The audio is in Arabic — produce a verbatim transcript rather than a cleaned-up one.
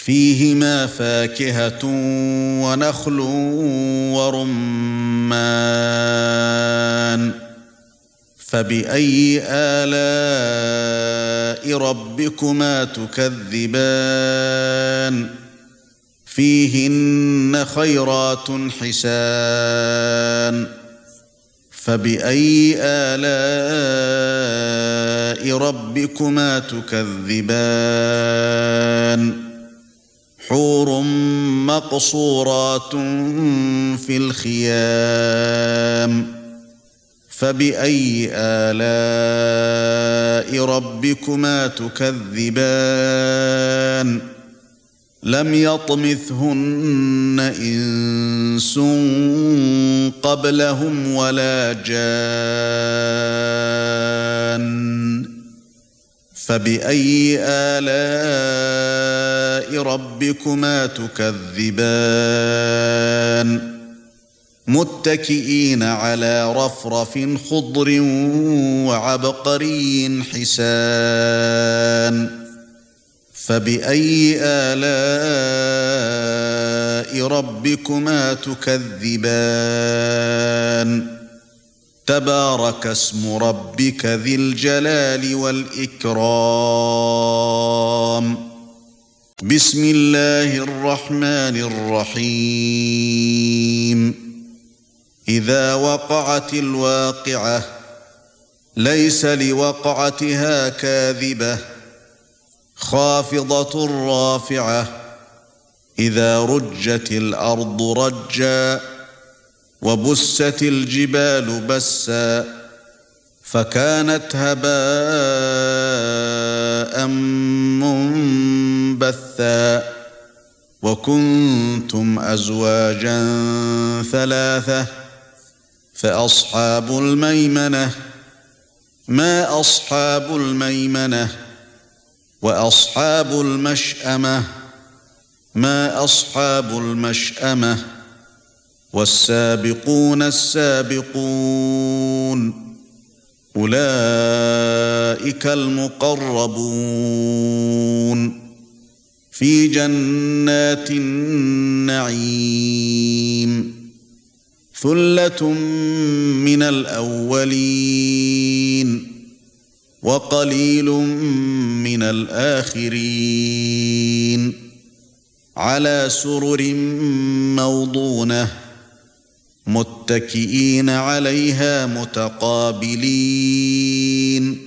فيهما فاكهة ونخل ورمان فبأي آلاء ربكما تكذبان فيهن خيرات حسان فبأي آلاء ربكما تكذبان حور مقصورات في الخيام فبأي آلاء ربكما تكذبان لم يطمثهن إنس قبلهم ولا جان فبأي آلاء ربكما تكذبان متكئين على رفرف خضر وعبقري حسان فبأي آلاء ربكما تكذبان تبارك اسم ربك ذي الجلال والإكرام بسم الله الرحمن الرحيم إذا وقعت الواقعة ليس لوقعتها كاذبة خافضة رافعة إذا رجت الأرض رجا وبست الجبال بسا فكانت هباء منبثا وكنتم أزواجا ثلاثة فأصحاب الميمنة ما أصحاب الميمنة وأصحاب المشأمة ما أصحاب المشأمة والسابقون السابقون أولئك المقربون في جنات النعيم ثلة من الأولين وقليل من الآخرين على سرر موضونة متكئين عليها متقابلين